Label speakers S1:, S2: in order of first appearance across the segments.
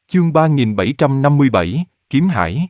S1: Chương 3757, Kiếm Hải.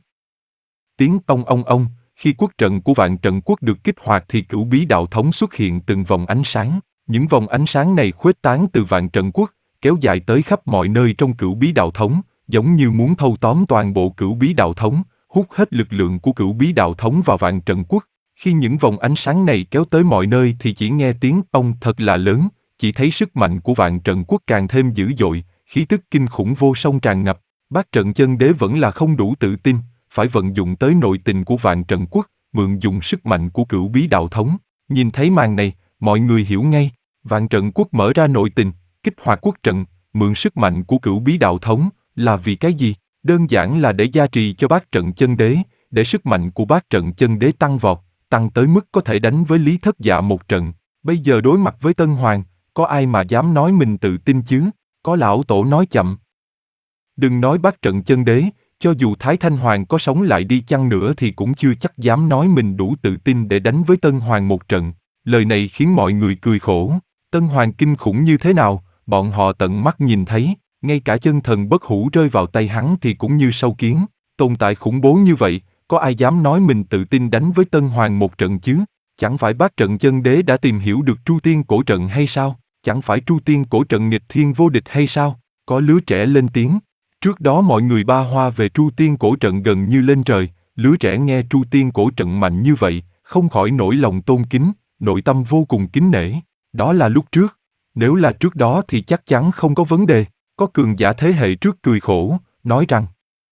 S1: Tiếng ông, khi quốc trận của Vạn Trận Quốc được kích hoạt thì Cửu Bí Đạo Thống xuất hiện từng vòng ánh sáng. Những vòng ánh sáng này khuếch tán từ Vạn Trận Quốc, kéo dài tới khắp mọi nơi trong Cửu Bí Đạo Thống, giống như muốn thâu tóm toàn bộ Cửu Bí Đạo Thống, hút hết lực lượng của Cửu Bí Đạo Thống vào Vạn Trận Quốc. Khi những vòng ánh sáng này kéo tới mọi nơi thì chỉ nghe tiếng ông thật là lớn, chỉ thấy sức mạnh của Vạn Trận Quốc càng thêm dữ dội, khí tức kinh khủng vô song tràn ngập. Bát Trận Chân Đế vẫn là không đủ tự tin, phải vận dụng tới nội tình của Vạn Trận Quốc, mượn dùng sức mạnh của Cửu Bí Đạo Thống. Nhìn thấy màn này, mọi người hiểu ngay, Vạn Trận Quốc mở ra nội tình, kích hoạt quốc trận, mượn sức mạnh của Cửu Bí Đạo Thống, là vì cái gì? Đơn giản là để gia trì cho Bát Trận Chân Đế, để sức mạnh của Bát Trận Chân Đế tăng vọt, tăng tới mức có thể đánh với Lý Thất Dạ một trận. Bây giờ đối mặt với Tân Hoàng, có ai mà dám nói mình tự tin chứ? Có lão tổ nói chậm. Đừng nói Bát Trận Chân Đế, cho dù Thái Thanh Hoàng có sống lại đi chăng nữa thì cũng chưa chắc dám nói mình đủ tự tin để đánh với Tân Hoàng một trận. Lời này khiến mọi người cười khổ. Tân Hoàng kinh khủng như thế nào, bọn họ tận mắt nhìn thấy, ngay cả chân thần bất hủ rơi vào tay hắn thì cũng như sâu kiến. Tồn tại khủng bố như vậy, có ai dám nói mình tự tin đánh với Tân Hoàng một trận chứ? Chẳng phải Bát Trận Chân Đế đã tìm hiểu được Tru Tiên Cổ Trận hay sao? Chẳng phải Tru Tiên Cổ Trận nghịch thiên vô địch hay sao? Có lứa trẻ lên tiếng. Trước đó mọi người ba hoa về Tru Tiên Cổ Trận gần như lên trời, lứa trẻ nghe Tru Tiên Cổ Trận mạnh như vậy, không khỏi nổi lòng tôn kính, nội tâm vô cùng kính nể. Đó là lúc trước. Nếu là trước đó thì chắc chắn không có vấn đề. Có cường giả thế hệ trước cười khổ, nói rằng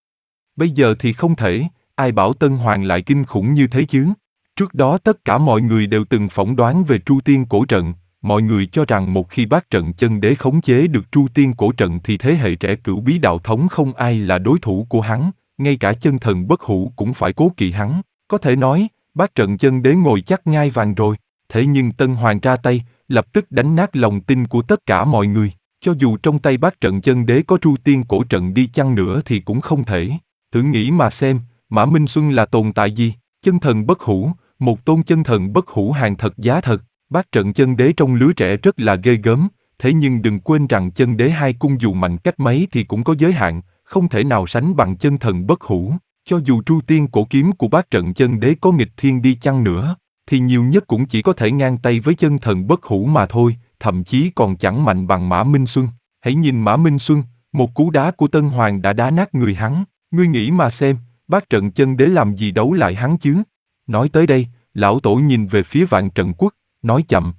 S1: bây giờ thì không thể, ai bảo Tân Hoàng lại kinh khủng như thế chứ? Trước đó tất cả mọi người đều từng phỏng đoán về Tru Tiên Cổ Trận, mọi người cho rằng một khi Bát Trận Chân Đế khống chế được Tru Tiên Cổ Trận thì thế hệ trẻ Cửu Bí Đạo Thống không ai là đối thủ của hắn, ngay cả chân thần bất hủ cũng phải cố kỵ hắn. Có thể nói, Bát Trận Chân Đế ngồi chắc ngai vàng rồi, thế nhưng Tân Hoàng ra tay, lập tức đánh nát lòng tin của tất cả mọi người. Cho dù trong tay Bát Trận Chân Đế có Tru Tiên Cổ Trận đi chăng nữa thì cũng không thể. Thử nghĩ mà xem, Mã Minh Xuân là tồn tại gì? Chân thần bất hủ, một tôn chân thần bất hủ hàng thật giá thật. Bát Trận Chân Đế trong lứa trẻ rất là ghê gớm, thế nhưng đừng quên rằng Chân Đế hai cung dù mạnh cách mấy thì cũng có giới hạn, không thể nào sánh bằng chân thần bất hủ. Cho dù Tru Tiên Cổ Kiếm của Bát Trận Chân Đế có nghịch thiên đi chăng nữa, thì nhiều nhất cũng chỉ có thể ngang tay với chân thần bất hủ mà thôi, thậm chí còn chẳng mạnh bằng Mã Minh Xuân. Hãy nhìn Mã Minh Xuân, một cú đá của Tân Hoàng đã đá nát người hắn. Ngươi nghĩ mà xem, Bát Trận Chân Đế làm gì đấu lại hắn chứ? Nói tới đây, lão tổ nhìn về phía Vạn Trận Quốc, nói chậm.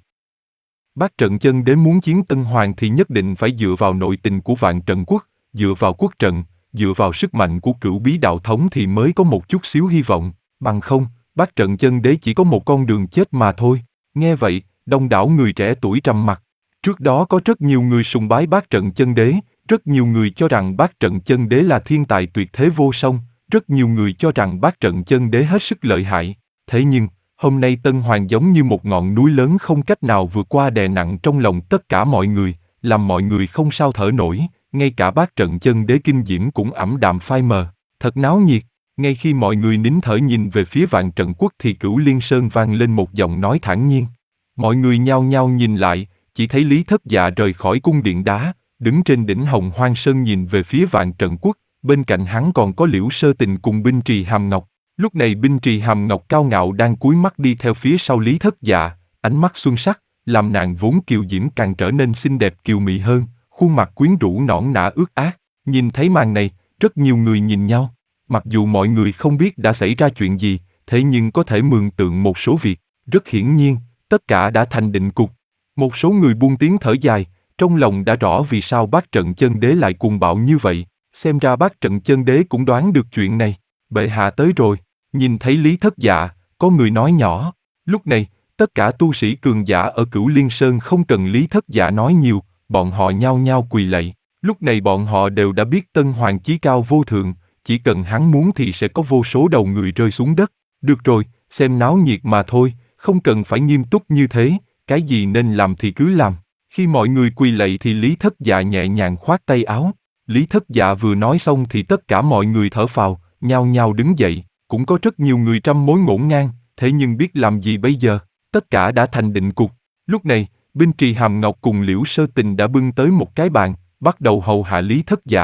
S1: Bát Trận Chân Đế muốn chiến Tân Hoàng thì nhất định phải dựa vào nội tình của Vạn Trận Quốc, dựa vào quốc trận, dựa vào sức mạnh của Cửu Bí Đạo Thống thì mới có một chút xíu hy vọng, bằng không, Bát Trận Chân Đế chỉ có một con đường chết mà thôi. Nghe vậy, đông đảo người trẻ tuổi trầm mặc. Trước đó có rất nhiều người sùng bái Bát Trận Chân Đế, rất nhiều người cho rằng Bát Trận Chân Đế là thiên tài tuyệt thế vô song, rất nhiều người cho rằng Bát Trận Chân Đế hết sức lợi hại. Thế nhưng, hôm nay Tân Hoàng giống như một ngọn núi lớn không cách nào vượt qua đè nặng trong lòng tất cả mọi người, làm mọi người không sao thở nổi, ngay cả Bát Trận Chân Đế kinh diễm cũng ảm đạm phai mờ. Thật náo nhiệt. Ngay khi mọi người nín thở nhìn về phía Vạn Trận Quốc thì Cửu Liên Sơn vang lên một giọng nói thản nhiên. Mọi người nhao nhao nhìn lại, chỉ thấy Lý Thất Dạ rời khỏi cung điện đá, đứng trên đỉnh Hồng Hoang Sơn nhìn về phía Vạn Trận Quốc, bên cạnh hắn còn có Liễu Sơ Tình cùng Binh Trì Hàm Ngọc. Lúc này Binh Trì Hàm Ngọc cao ngạo đang cúi mắt đi theo phía sau Lý Thất Dạ, ánh mắt xuân sắc, làm nàng vốn kiều diễm càng trở nên xinh đẹp kiều mị hơn, khuôn mặt quyến rũ nõn nà ướt át. Nhìn thấy màn này, rất nhiều người nhìn nhau. Mặc dù mọi người không biết đã xảy ra chuyện gì, thế nhưng có thể mường tượng một số việc. Rất hiển nhiên, tất cả đã thành định cục. Một số người buông tiếng thở dài, trong lòng đã rõ vì sao Bát Trận Chân Đế lại cuồng bạo như vậy. Xem ra Bát Trận Chân Đế cũng đoán được chuyện này. Bệ hạ tới rồi. Nhìn thấy Lý Thất Dạ, có người nói nhỏ. Lúc này, tất cả tu sĩ cường giả ở Cửu Liên Sơn không cần Lý Thất Dạ nói nhiều, bọn họ nhao nhao quỳ lạy. Lúc này bọn họ đều đã biết Tân Hoàng chí cao vô thượng, chỉ cần hắn muốn thì sẽ có vô số đầu người rơi xuống đất. Được rồi, xem náo nhiệt mà thôi, không cần phải nghiêm túc như thế, cái gì nên làm thì cứ làm. Khi mọi người quỳ lạy thì Lý Thất Dạ nhẹ nhàng khoát tay áo. Lý Thất Dạ vừa nói xong thì tất cả mọi người thở phào, nhao nhao đứng dậy. Cũng có rất nhiều người trăm mối ngổn ngang, thế nhưng biết làm gì bây giờ, tất cả đã thành định cục. Lúc này, Binh Trì Hàm Ngọc cùng Liễu Sơ Tình đã bưng tới một cái bàn, bắt đầu hầu hạ Lý Thất Dạ.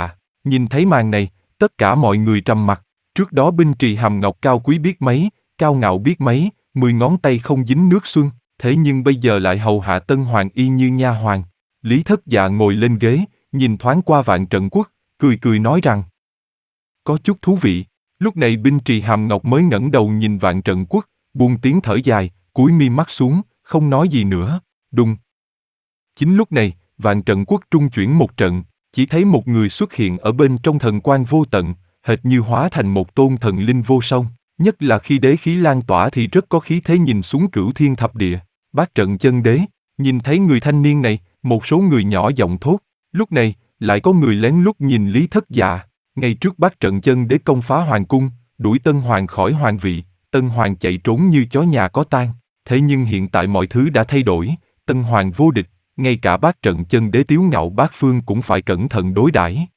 S1: Nhìn thấy màn này, tất cả mọi người trầm mặc. Trước đó binh trì hàm ngọc cao quý biết mấy, cao ngạo biết mấy, 10 ngón tay không dính nước xuân, thế nhưng bây giờ lại hầu hạ Tân Hoàng y như nha hoàn. Lý Thất Dạ ngồi lên ghế, nhìn thoáng qua Vạn Trận Quốc, cười cười nói rằng: có chút thú vị. Lúc này binh trì hàm ngọc mới ngẩng đầu nhìn Vạn Trận Quốc, buông tiếng thở dài, cúi mi mắt xuống, không nói gì nữa. Đùng. Chính lúc này, Vạn Trận Quốc trung chuyển một trận, chỉ thấy một người xuất hiện ở bên trong thần quang vô tận, hệt như hóa thành một tôn thần linh vô song, nhất là khi đế khí lan tỏa thì rất có khí thế, nhìn xuống cửu thiên thập địa. Bát Trận Chân Đế. Nhìn thấy người thanh niên này, một số người nhỏ giọng thốt. Lúc này, lại có người lén lút nhìn Lý Thất Dạ. Ngay trước Bát Trận Chân Đế công phá hoàng cung, đuổi Tân Hoàng khỏi hoàng vị, Tân Hoàng chạy trốn như chó nhà có tang. Thế nhưng hiện tại mọi thứ đã thay đổi, Tân Hoàng vô địch, ngay cả Bát Trận Chân Đế tiếu ngạo bát phương cũng phải cẩn thận đối đãi.